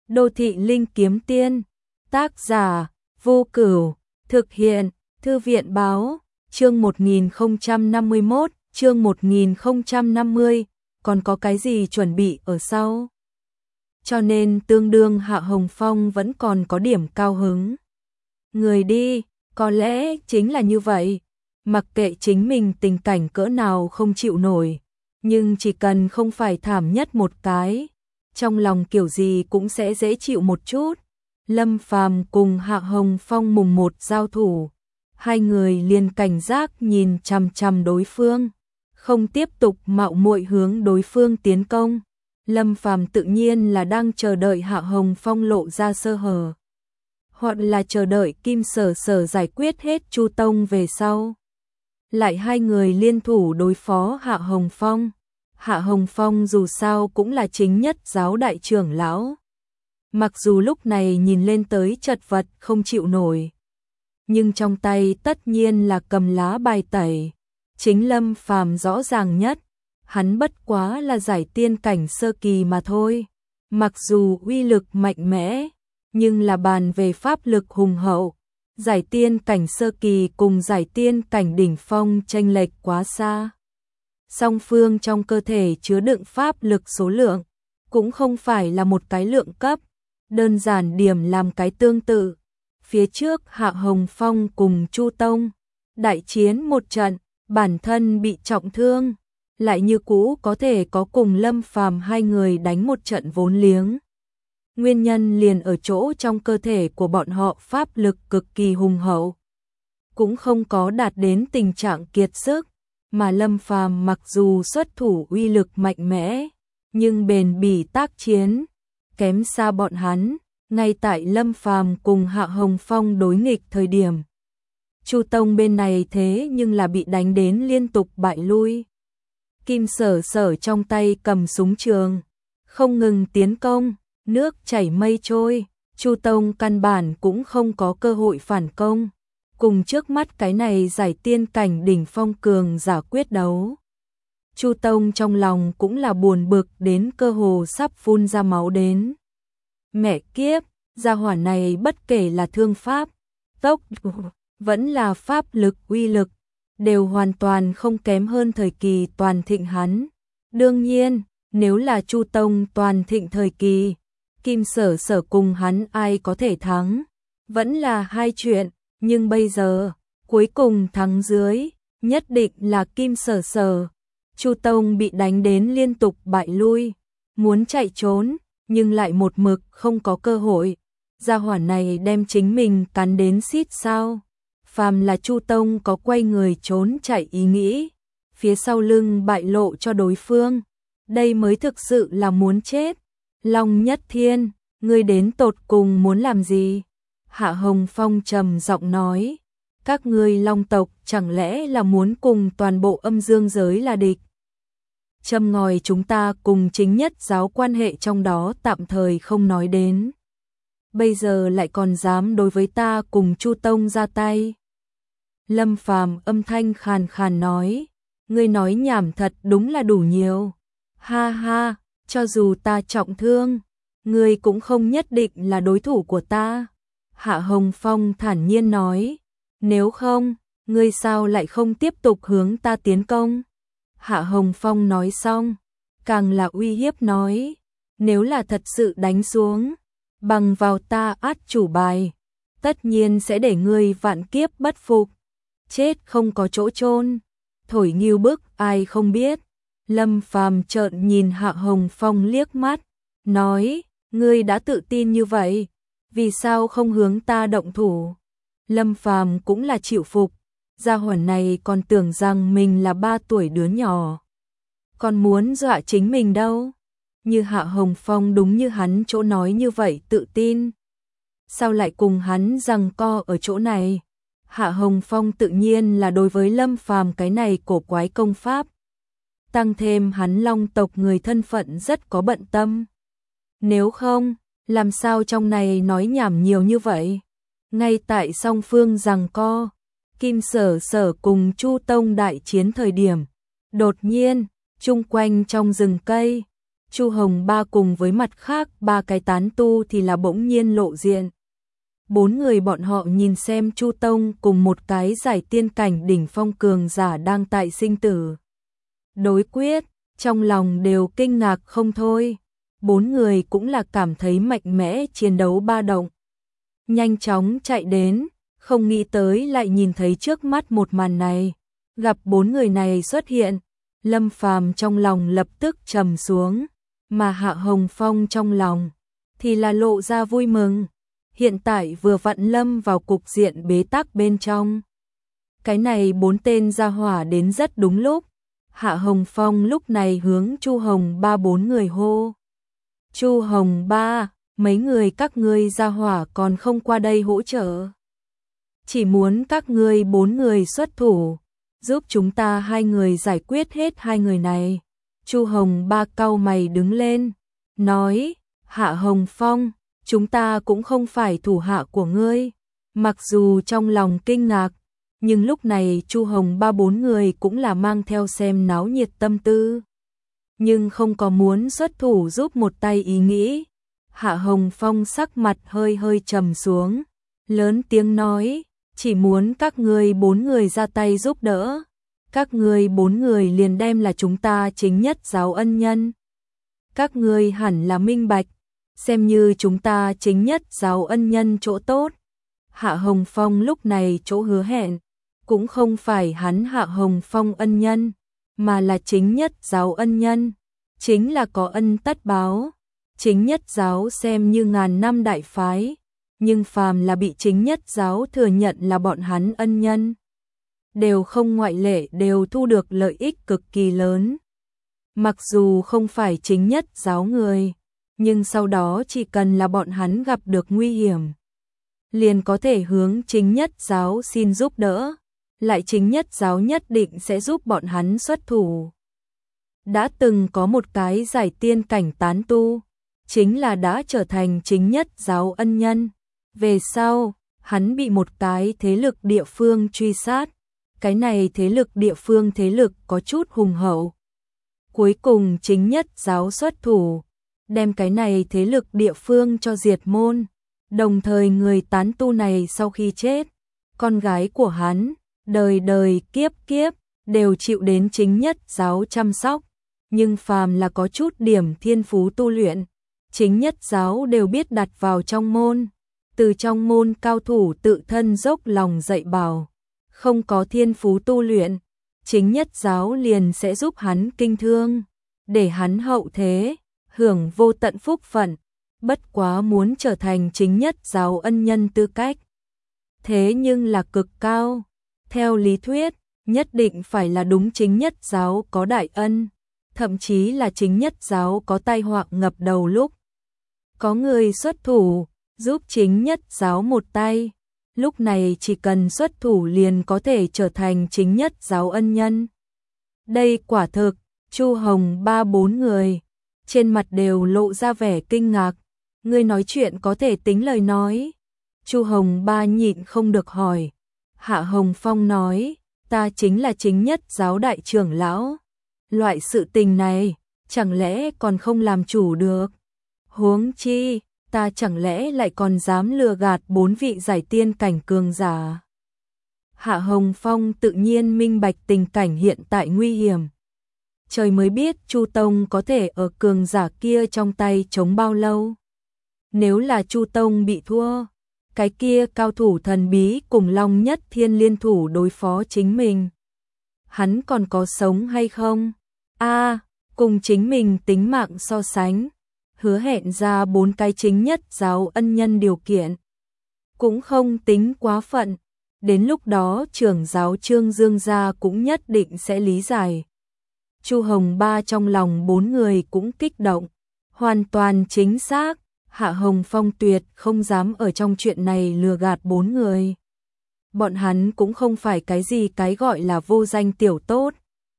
Đô thị linh kiếm tiên, tác giả, Vô Cửu, thực hiện, Thư viện báo, chương 1051, chương 1050, còn có cái gì chuẩn bị ở sau? Cho nên tương đương Hạ Hồng Phong vẫn còn có điểm cao hứng. Người đi, có lẽ chính là như vậy, mặc kệ chính mình tình cảnh cỡ nào không chịu nổi, nhưng chỉ cần không phải thảm nhất một cái, trong lòng kiểu gì cũng sẽ dễ chịu một chút. Lâm Phàm cùng Hạ Hồng Phong mùng 1 giao thủ, hai người liền cảnh giác nhìn chằm chằm đối phương, không tiếp tục mạo muội hướng đối phương tiến công. Lâm Phàm tự nhiên là đang chờ đợi Hạ Hồng Phong lộ ra sơ hở, hoặc là chờ đợi Kim Sở Sở giải quyết hết Chu Tông về sau. Lại hai người liên thủ đối phó Hạ Hồng Phong. Hạ Hồng Phong dù sao cũng là chính nhất giáo đại trưởng lão. Mặc dù lúc này nhìn lên tới chật vật không chịu nổi, nhưng trong tay tất nhiên là cầm lá bài tẩy. Chính Lâm Phàm rõ ràng nhất, hắn bất quá là giải tiên cảnh sơ kỳ mà thôi. Mặc dù uy lực mạnh mẽ, nhưng là bàn về pháp lực hùng hậu, giải tiên cảnh sơ kỳ cùng giải tiên cảnh đỉnh phong chênh lệch quá xa. Song phương trong cơ thể chứa đựng pháp lực số lượng, cũng không phải là một cái lượng cấp, đơn giản điểm làm cái tương tự. Phía trước Hạ Hồng Phong cùng Chu Tông, đại chiến một trận, bản thân bị trọng thương, lại như cũ có thể có cùng Lâm Phàm hai người đánh một trận vốn liếng. Nguyên nhân liền ở chỗ trong cơ thể của bọn họ pháp lực cực kỳ hùng hậu, cũng không có đạt đến tình trạng kiệt sức, mà Lâm Phàm mặc dù xuất thủ uy lực mạnh mẽ, nhưng bền bỉ tác chiến kém xa bọn hắn. Ngay tại Lâm Phàm cùng Hạ Hồng Phong đối nghịch thời điểm, Chu Tông bên này thế nhưng là bị đánh đến liên tục bại lui. Kim Sở Sở trong tay cầm súng trường, không ngừng tiến công, nước chảy mây trôi, Chu Tông căn bản cũng không có cơ hội phản công, cùng trước mắt cái này giải tiên cảnh đỉnh phong cường giả quyết đấu. Chu Tông trong lòng cũng là buồn bực đến cơ hồ sắp phun ra máu đến. Mẹ kiếp, gia hỏa này bất kể là thương pháp, tốc vẫn là pháp lực uy lực, đều hoàn toàn không kém hơn thời kỳ toàn thịnh hắn. Đương nhiên, nếu là Chu Tông toàn thịnh thời kỳ, Kim Sở Sở cùng hắn ai có thể thắng, vẫn là hai chuyện, nhưng bây giờ, cuối cùng thắng dưới, nhất định là Kim Sở Sở. Chu Tông bị đánh đến liên tục bại lui, muốn chạy trốn, nhưng lại một mực không có cơ hội. Gia hỏa này đem chính mình cắn đến xít sao. Phàm là Chu Tông có quay người trốn chạy ý nghĩ, phía sau lưng bại lộ cho đối phương, đây mới thực sự là muốn chết. Long Nhất Thiên, ngươi đến tột cùng muốn làm gì? Hạ Hồng Phong trầm giọng nói, các ngươi Long tộc chẳng lẽ là muốn cùng toàn bộ âm dương giới là địch? Châm ngòi chúng ta cùng chính nhất giáo quan hệ trong đó tạm thời không nói đến, bây giờ lại còn dám đối với ta cùng Chu Tông ra tay. Lâm Phàm âm thanh khàn khàn nói, ngươi nói nhảm thật đúng là đủ nhiều. Ha ha, cho dù ta trọng thương, ngươi cũng không nhất định là đối thủ của ta. Hạ Hồng Phong thản nhiên nói, nếu không, ngươi sao lại không tiếp tục hướng ta tiến công? Hạ Hồng Phong nói xong, càng là uy hiếp nói, nếu là thật sự đánh xuống, bằng vào ta át chủ bài, tất nhiên sẽ để ngươi vạn kiếp bất phục, chết không có chỗ chôn. Thổi nghiêu bức ai không biết. Lâm Phàm trợn nhìn Hạ Hồng Phong liếc mắt, nói, ngươi đã tự tin như vậy, vì sao không hướng ta động thủ? Lâm Phàm cũng là chịu phục, gia hỏa này còn tưởng rằng mình là 3 tuổi đứa nhỏ, còn muốn dọa chính mình đâu. Như Hạ Hồng Phong đúng như hắn chỗ nói như vậy tự tin, sao lại cùng hắn giằng co ở chỗ này? Hạ Hồng Phong tự nhiên là đối với Lâm Phàm cái này cổ quái công pháp, tăng thêm hắn Long tộc người thân phận rất có bận tâm. Nếu không, làm sao trong này nói nhảm nhiều như vậy? Ngay tại song phương giằng co, Kim Sở Sở cùng Chu Tông đại chiến thời điểm, đột nhiên, chung quanh trong rừng cây, Chu Hồng Ba cùng với mặt khác 3 cái tán tu thì là bỗng nhiên lộ diện. 4 người bọn họ nhìn xem Chu Tông cùng một cái giải tiên cảnh đỉnh phong cường giả đang tại sinh tử đối quyết, trong lòng đều kinh ngạc không thôi. 4 người cũng là cảm thấy mạnh mẽ chiến đấu ba động. Nhanh chóng chạy đến, không nghĩ tới lại nhìn thấy trước mắt một màn này. Gặp 4 người này xuất hiện, Lâm Phàm trong lòng lập tức trầm xuống, mà Hạ Hồng Phong trong lòng thì là lộ ra vui mừng. Hiện tại vừa vặn lâm vào cục diện bế tắc bên trong. Cái này 4 tên gia hỏa đến rất đúng lúc. Hạ Hồng Phong lúc này hướng Chu Hồng Ba 4 người hô. Chu Hồng Ba, mấy người các ngươi gia hỏa còn không qua đây hỗ trợ. Chỉ muốn các ngươi 4 người xuất thủ, giúp chúng ta 2 người giải quyết hết 2 người này. Chu Hồng Ba cau mày đứng lên, nói, Hạ Hồng Phong, chúng ta cũng không phải thủ hạ của ngươi. Mặc dù trong lòng kinh ngạc, nhưng lúc này Chu Hồng Ba 4 người cũng là mang theo xem náo nhiệt tâm tư. Nhưng không có muốn xuất thủ giúp một tay ý nghĩ. Hạ Hồng Phong sắc mặt hơi hơi trầm xuống, lớn tiếng nói, chỉ muốn các ngươi 4 người ra tay giúp đỡ. Các ngươi 4 người liền đem là chúng ta chính nhất giáo ân nhân. Các ngươi hẳn là minh bạch, xem như chúng ta chính nhất giáo ân nhân chỗ tốt. Hạ Hồng Phong lúc này chỗ hứa hẹn, cũng không phải hắn Hạ Hồng Phong ân nhân, mà là chính nhất giáo ân nhân, chính là có ân tất báo. Chính nhất giáo xem như ngàn năm đại phái, nhưng phàm là bị chính nhất giáo thừa nhận là bọn hắn ân nhân, đều không ngoại lệ đều thu được lợi ích cực kỳ lớn. Mặc dù không phải chính nhất giáo người, nhưng sau đó chỉ cần là bọn hắn gặp được nguy hiểm, liền có thể hướng chính nhất giáo xin giúp đỡ, lại chính nhất giáo nhất định sẽ giúp bọn hắn xuất thủ. Đã từng có một cái giải tiên cảnh tán tu, chính là đã trở thành chính nhất giáo ân nhân. Về sau, hắn bị một cái thế lực địa phương truy sát. Cái này thế lực địa phương thế lực có chút hùng hậu. Cuối cùng chính nhất giáo xuất thủ, đem cái này thế lực địa phương cho diệt môn. Đồng thời người tán tu này sau khi chết, con gái của hắn, đời đời kiếp kiếp, đều chịu đến chính nhất giáo chăm sóc. Nhưng phàm là có chút điểm thiên phú tu luyện, chính nhất giáo đều biết đặt vào trong môn. Từ trong môn cao thủ tự thân dốc lòng dạy bảo. Không có thiên phú tu luyện, chính nhất giáo liền sẽ giúp hắn kinh thương, để hắn hậu thế, hưởng vô tận phúc phận. Bất quá muốn trở thành chính nhất giáo ân nhân tư cách. Thế nhưng là cực cao. Theo lý thuyết, nhất định phải là đúng chính nhất giáo có đại ân, thậm chí là chính nhất giáo có tai họa ngập đầu lúc. Có người xuất thủ, giúp chính nhất giáo một tay. Lúc này chỉ cần xuất thủ liền có thể trở thành chính nhất giáo ân nhân. Đây quả thực, Chu Hồng Ba 4 người, trên mặt đều lộ ra vẻ kinh ngạc. Ngươi nói chuyện có thể tính lời nói. Chu Hồng Ba nhịn không được hỏi. Hạ Hồng Phong nói, ta chính là chính nhất giáo đại trưởng lão. Loại sự tình này, chẳng lẽ còn không làm chủ được? Huống chi, ta chẳng lẽ lại còn dám lừa gạt 4 vị giải tiên cảnh cường giả? Hạ Hồng Phong tự nhiên minh bạch tình cảnh hiện tại nguy hiểm. Trời mới biết Chu Tông có thể ở cường giả kia trong tay chống bao lâu. Nếu là Chu Tông bị thua, cái kia cao thủ thần bí cùng Long Nhất Thiên liên thủ đối phó chính mình, hắn còn có sống hay không? Cùng chính mình tính mạng so sánh, hứa hẹn ra 4 cái chính nhất giáo ân nhân điều kiện, cũng không tính quá phận. Đến lúc đó trưởng giáo Trương Dương gia cũng nhất định sẽ lý giải. Chu Hồng Ba trong lòng 4 người cũng kích động, hoàn toàn chính xác. Hạ Hồng Phong tuyệt không dám ở trong chuyện này lừa gạt 4 người. Bọn hắn cũng không phải cái gì cái gọi là vô danh tiểu tốt,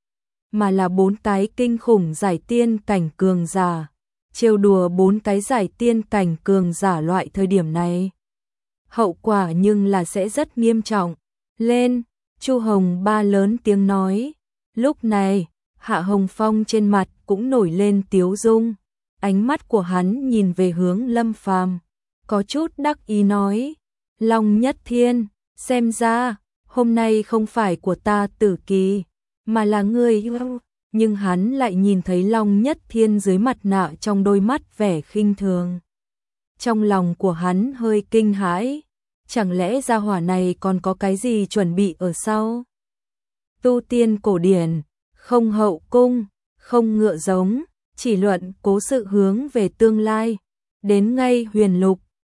mà là 4 cái kinh khủng giải tiên cảnh cường giả. Trêu đùa 4 cái giải tiên cảnh cường giả loại thời điểm này, hậu quả nhưng là sẽ rất nghiêm trọng. Lên, Chu Hồng Ba lớn tiếng nói. Lúc này, Hạ Hồng Phong trên mặt cũng nổi lên tiếu dung, ánh mắt của hắn nhìn về hướng Lâm Phàm, có chút đắc ý nói: Long Nhất Thiên, xem ra hôm nay không phải của ta tử kỳ, mà là ngươi. Nhưng hắn lại nhìn thấy Long Nhất Thiên dưới mặt nạ trong đôi mắt vẻ khinh thường. Trong lòng của hắn hơi kinh hãi, chẳng lẽ gia hỏa này còn có cái gì chuẩn bị ở sau? Tu tiên cổ điển, không hậu cung, không ngựa giống, chỉ luận cố sự hướng về tương lai. Đến ngay Huyền Lục,